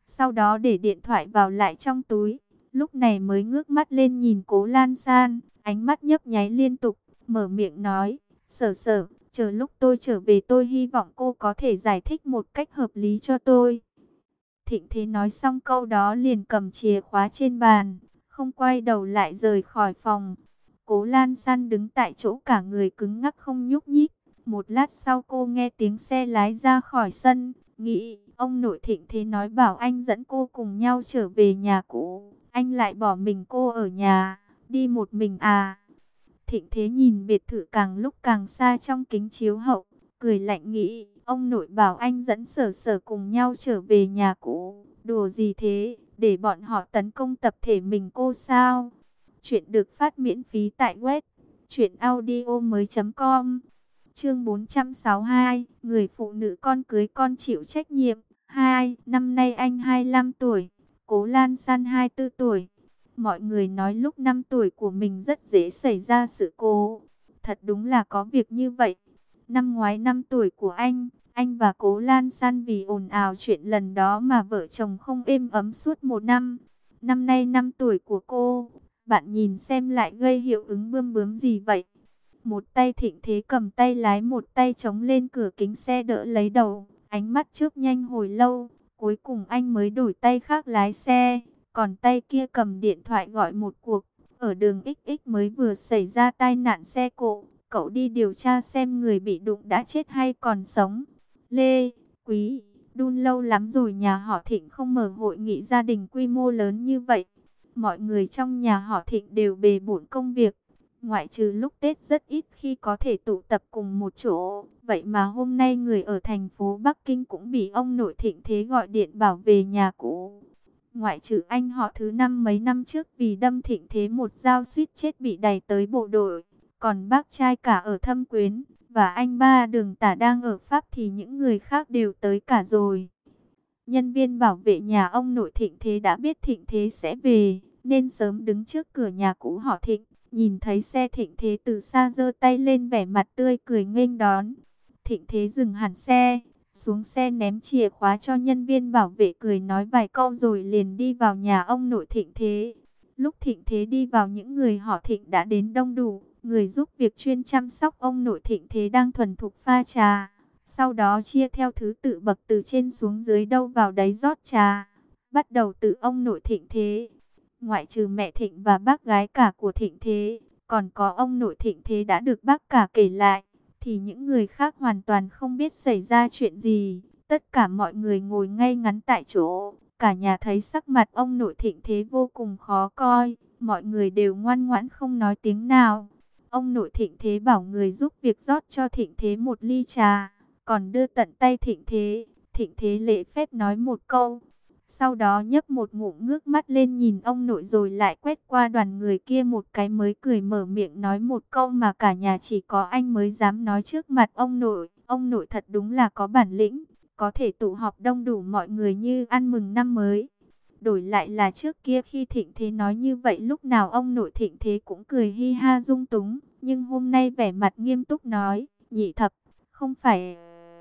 sau đó để điện thoại vào lại trong túi. Lúc này mới ngước mắt lên nhìn Cố Lan San, ánh mắt nhấp nháy liên tục, mở miệng nói, Sở Sở, chờ lúc tôi trở về tôi hy vọng cô có thể giải thích một cách hợp lý cho tôi. Thịnh Thế nói xong câu đó liền cầm chìa khóa trên bàn, không quay đầu lại rời khỏi phòng. Cố Lan San đứng tại chỗ cả người cứng ngắc không nhúc nhích. Một lát sau cô nghe tiếng xe lái ra khỏi sân, nghĩ, ông nội Thịnh Thế nói bảo anh dẫn cô cùng nhau trở về nhà cũ, anh lại bỏ mình cô ở nhà, đi một mình à. Thịnh Thế nhìn biệt thự càng lúc càng xa trong kính chiếu hậu, cười lạnh nghĩ, ông nội bảo anh dẫn Sở Sở cùng nhau trở về nhà cũ, đùa gì thế, để bọn họ tấn công tập thể mình cô sao? Chuyện được phát miễn phí tại web truyện audio mới.com. Chương bốn trăm sáu mươi hai, người phụ nữ con cưới con chịu trách nhiệm. Hai, năm nay anh hai mươi lăm tuổi, Cố Lan San hai mươi tư tuổi. Mọi người nói lúc năm tuổi của mình rất dễ xảy ra sự cố. Thật đúng là có việc như vậy. Năm ngoái năm tuổi của anh, anh và Cố Lan San vì ồn ào chuyện lần đó mà vợ chồng không êm ấm suốt một năm. Năm nay năm tuổi của cô, bạn nhìn xem lại gây hiệu ứng bươm bướm gì vậy? Một tay Thịnh Thế cầm tay lái, một tay chống lên cửa kính xe đỡ lấy đầu, ánh mắt chớp nhanh hồi lâu, cuối cùng anh mới đổi tay khác lái xe, còn tay kia cầm điện thoại gọi một cuộc. Ở đường ích ích mới vừa xảy ra tai nạn xe cộ, cậu đi điều tra xem người bị đụng đã chết hay còn sống. Lê, Quý, đun lâu lắm rồi nhà họ Thịnh không mở hội nghị gia đình quy mô lớn như vậy. Mọi người trong nhà họ Thịnh đều bề bộn công việc, ngoại trừ lúc Tết rất ít khi có thể tụ tập cùng một chỗ. Vậy mà hôm nay người ở thành phố Bắc Kinh cũng bị ông nội Thịnh Thế gọi điện bảo về nhà cũ. Ngoại trừ anh họ thứ năm mấy năm trước vì đâm Thịnh Thế một dao suýt chết bị đày tới bộ đội. Còn bác trai cả ở Thâm Quyến và anh ba Đường Tả đang ở Pháp thì những người khác đều tới cả rồi. Nhân viên bảo vệ nhà ông nội Thịnh Thế đã biết Thịnh Thế sẽ về, nên sớm đứng trước cửa nhà cũ họ Thịnh. Nhìn thấy xe Thịnh Thế từ xa giơ tay lên vẻ mặt tươi cười nghênh đón. Thịnh Thế dừng hẳn xe, xuống xe ném chìa khóa cho nhân viên bảo vệ, cười nói vài câu rồi liền đi vào nhà ông nội Thịnh Thế. Lúc Thịnh Thế đi vào, những người họ Thịnh đã đến đông đủ. Người giúp việc chuyên chăm sóc ông nội Thịnh Thế đang thuần thục pha trà. Sau đó chia theo thứ tự bậc từ trên xuống dưới, đâu vào đấy rót trà. Bắt đầu từ ông nội Thịnh Thế. Ngoại trừ mẹ Thịnh và bác gái cả của Thịnh Thế, còn có ông nội Thịnh Thế đã được bác cả kể lại, thì những người khác hoàn toàn không biết xảy ra chuyện gì. Tất cả mọi người ngồi ngay ngắn tại chỗ. Cả nhà thấy sắc mặt ông nội Thịnh Thế vô cùng khó coi. Mọi người đều ngoan ngoãn không nói tiếng nào. Ông nội Thịnh Thế bảo người giúp việc rót cho Thịnh Thế một ly trà, còn đưa tận tay Thịnh Thế. Thịnh Thế lễ phép nói một câu, sau đó nhấp một ngụm, ngước mắt lên nhìn ông nội rồi lại quét qua đoàn người kia một cái, mới cười mở miệng nói một câu mà cả nhà chỉ có anh mới dám nói trước mặt ông nội. Ông nội thật đúng là có bản lĩnh, có thể tụ họp đông đủ mọi người như ăn mừng năm mới. Đổi lại là trước kia khi Thịnh Thế nói như vậy, lúc nào ông nội Thịnh Thế cũng cười hi ha dung túng. Nhưng hôm nay vẻ mặt nghiêm túc nói, Nhị Thập, không phải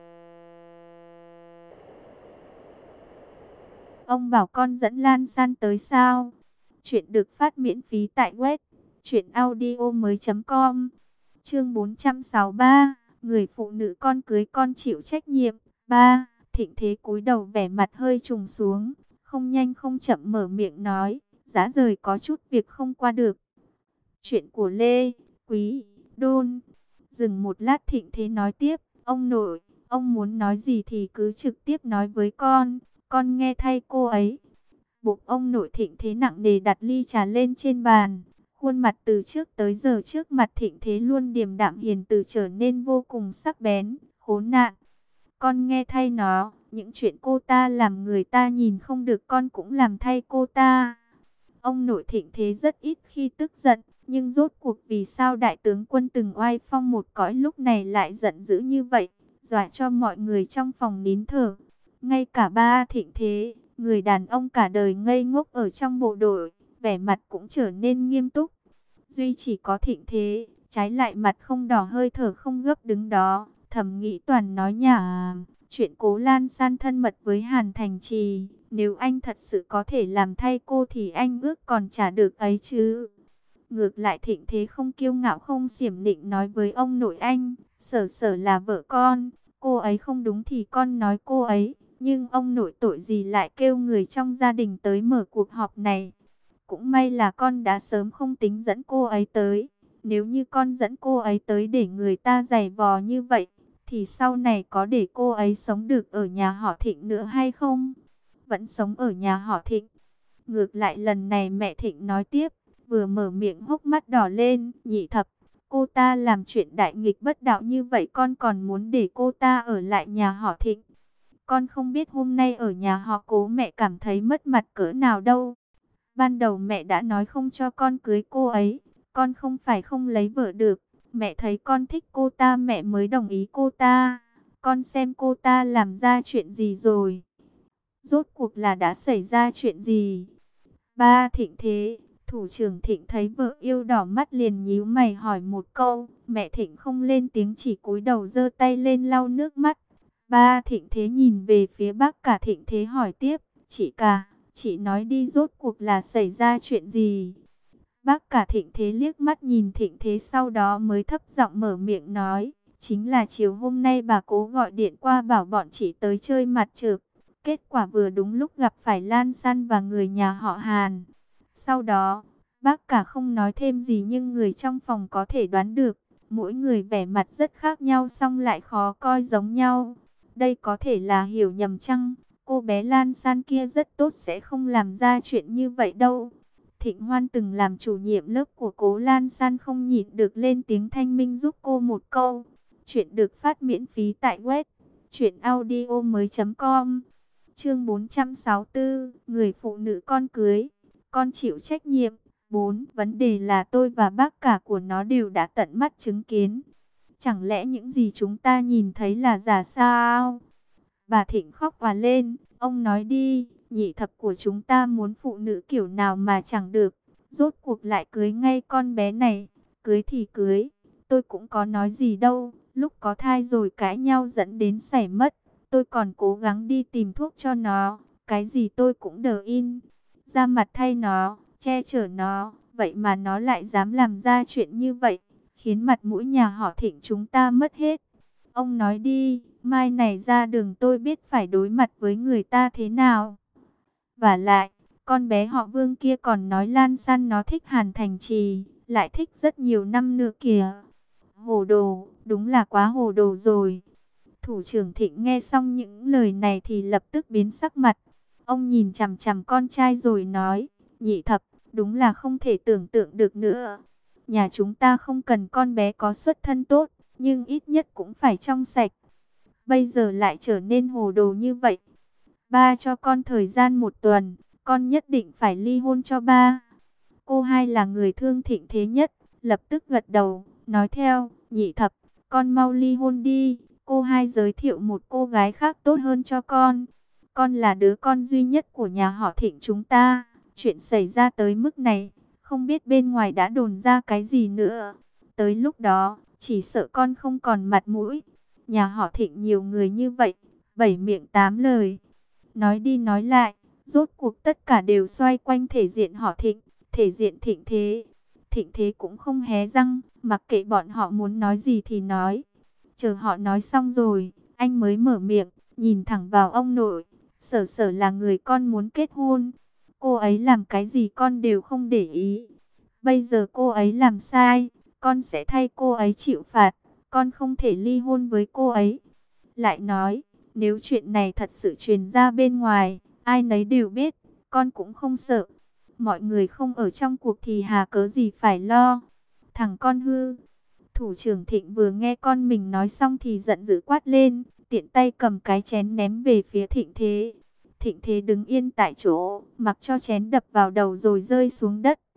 ông bảo con dẫn Lan San tới sao? Chuyện được phát miễn phí tại web truyện audio mới.com. Chương bốn trăm sáu mươi ba, người phụ nữ con cưới con chịu trách nhiệm. Ba, Thịnh Thế cúi đầu vẻ mặt hơi trùng xuống, không nhanh không chậm mở miệng nói, giá rời có chút việc không qua được. Chuyện của Lê, Quý, Đôn. Dừng một lát Thịnh Thế nói tiếp, ông nội, ông muốn nói gì thì cứ trực tiếp nói với con, con nghe thay cô ấy. Bụng ông nội Thịnh Thế nặng nề đặt ly trà lên trên bàn. Khuôn mặt từ trước tới giờ trước mặt Thịnh Thế luôn điềm đạm hiền từ trở nên vô cùng sắc bén. Khốn nạn, con nghe thay nó, những chuyện cô ta làm người ta nhìn không được con cũng làm thay cô ta. Ông nội Thịnh Thế rất ít khi tức giận, nhưng rốt cuộc vì sao đại tướng quân từng oai phong một cõi lúc này lại giận dữ như vậy, dọa cho mọi người trong phòng nín thở. Ngay cả ba Thịnh Thế, người đàn ông cả đời ngây ngốc ở trong bộ đội, vẻ mặt cũng trở nên nghiêm túc. Duy chỉ có Thịnh Thế, trái lại mặt không đỏ hơi thở không gấp đứng đó, thầm nghĩ toàn nói nhảm. Chuyện Cố Lan San thân mật với Hàn Thành Trì, Nếu anh thật sự có thể làm thay cô thì anh ước còn trả được ấy chứ. Ngược lại Thịnh Thế không kiêu ngạo không xiểm nịnh nói với ông nội anh, Sở Sở là vợ con, cô ấy không đúng thì con nói cô ấy. Nhưng ông nội tội gì lại kêu người trong gia đình tới mở cuộc họp này. Cũng may là con đã sớm không tính dẫn cô ấy tới. Nếu như con dẫn cô ấy tới để người ta giày vò như vậy, thì sau này có để cô ấy sống được ở nhà họ Thịnh nữa hay không? Vẫn sống ở nhà họ Thịnh. Ngược lại lần này mẹ Thịnh nói tiếp, vừa mở miệng hốc mắt đỏ lên, Nhị Thập, cô ta làm chuyện đại nghịch bất đạo như vậy con còn muốn để cô ta ở lại nhà họ Thịnh. Con không biết hôm nay ở nhà họ Cố mẹ cảm thấy mất mặt cỡ nào đâu. Ban đầu mẹ đã nói không cho con cưới cô ấy, con không phải không lấy vợ được. Mẹ thấy con thích cô ta mẹ mới đồng ý cô ta. Con xem cô ta làm ra chuyện gì rồi. Rốt cuộc là đã xảy ra chuyện gì? Ba Thịnh Thế, thủ trưởng Thịnh thấy vợ yêu đỏ mắt liền nhíu mày hỏi một câu. Mẹ Thịnh không lên tiếng chỉ cúi đầu giơ tay lên lau nước mắt. Ba Thịnh Thế nhìn về phía bác cả Thịnh Thế hỏi tiếp, chị cả, chị nói đi rốt cuộc là xảy ra chuyện gì? Bác cả Thịnh Thế liếc mắt nhìn Thịnh Thế sau đó mới thấp giọng mở miệng nói, chính là chiều hôm nay bà Cố gọi điện qua bảo bọn chị tới chơi mặt trược. Kết quả vừa đúng lúc gặp phải Lan San và người nhà họ Hàn. Sau đó, bác cả không nói thêm gì nhưng người trong phòng có thể đoán được, mỗi người vẻ mặt rất khác nhau song lại khó coi giống nhau. Đây có thể là hiểu nhầm chăng? Cô bé Lan San kia rất tốt sẽ không làm ra chuyện như vậy đâu. Thịnh Hoan từng làm chủ nhiệm lớp của Cố Lan San không nhịn được lên tiếng thanh minh giúp cô một câu. Chuyện được phát miễn phí tại web truyện audio mới chấm com. Chương bốn trăm sáu mươi tư, người phụ nữ con cưới, con chịu trách nhiệm. bốn. Vấn đề là tôi và bác cả của nó đều đã tận mắt chứng kiến. Chẳng lẽ những gì chúng ta nhìn thấy là giả sao? Bà Thịnh khóc òa lên, ông nói đi, Nhị Thập của chúng ta muốn phụ nữ kiểu nào mà chẳng được. Rốt cuộc lại cưới ngay con bé này, cưới thì cưới, tôi cũng có nói gì đâu, lúc có thai rồi cãi nhau dẫn đến sảy mất. Tôi còn cố gắng đi tìm thuốc cho nó, cái gì tôi cũng đờ in, ra mặt thay nó, che chở nó, vậy mà nó lại dám làm ra chuyện như vậy, khiến mặt mũi nhà họ Thịnh chúng ta mất hết. Ông nói đi, mai này ra đường tôi biết phải đối mặt với người ta thế nào. Và lại, con bé họ Vương kia còn nói Lan San nó thích Hàn Thành Trì, lại thích rất nhiều năm nữa kìa. Hồ đồ, đúng là quá hồ đồ rồi. Thủ trưởng Thịnh nghe xong những lời này thì lập tức biến sắc mặt. Ông nhìn chằm chằm con trai rồi nói, Nhị Thập, đúng là không thể tưởng tượng được nữa. Nhà chúng ta không cần con bé có xuất thân tốt, nhưng ít nhất cũng phải trong sạch. Bây giờ lại trở nên hồ đồ như vậy. Ba cho con thời gian một tuần, con nhất định phải ly hôn cho ba. Cô hai là người thương Thịnh Thế nhất, lập tức gật đầu, nói theo, Nhị Thập, con mau ly hôn đi. Cô hai giới thiệu một cô gái khác tốt hơn cho con. Con là đứa con duy nhất của nhà họ Thịnh chúng ta. Chuyện xảy ra tới mức này, không biết bên ngoài đã đồn ra cái gì nữa. Tới lúc đó, chỉ sợ con không còn mặt mũi. Nhà họ Thịnh nhiều người như vậy, bảy miệng tám lời. Nói đi nói lại, rốt cuộc tất cả đều xoay quanh thể diện họ Thịnh, thể diện Thịnh Thế. Thịnh Thế cũng không hé răng, mặc kệ bọn họ muốn nói gì thì nói. Chờ họ nói xong rồi, anh mới mở miệng, nhìn thẳng vào ông nội. Sở Sở là người con muốn kết hôn. Cô ấy làm cái gì con đều không để ý. Bây giờ cô ấy làm sai, con sẽ thay cô ấy chịu phạt. Con không thể ly hôn với cô ấy. Lại nói, nếu chuyện này thật sự truyền ra bên ngoài, ai nấy đều biết, con cũng không sợ. Mọi người không ở trong cuộc thì hà cớ gì phải lo. Thằng con hư. Thủ trưởng Thịnh vừa nghe con mình nói xong thì giận dữ quát lên, tiện tay cầm cái chén ném về phía Thịnh Thế. Thịnh Thế đứng yên tại chỗ, mặc cho chén đập vào đầu rồi rơi xuống đất.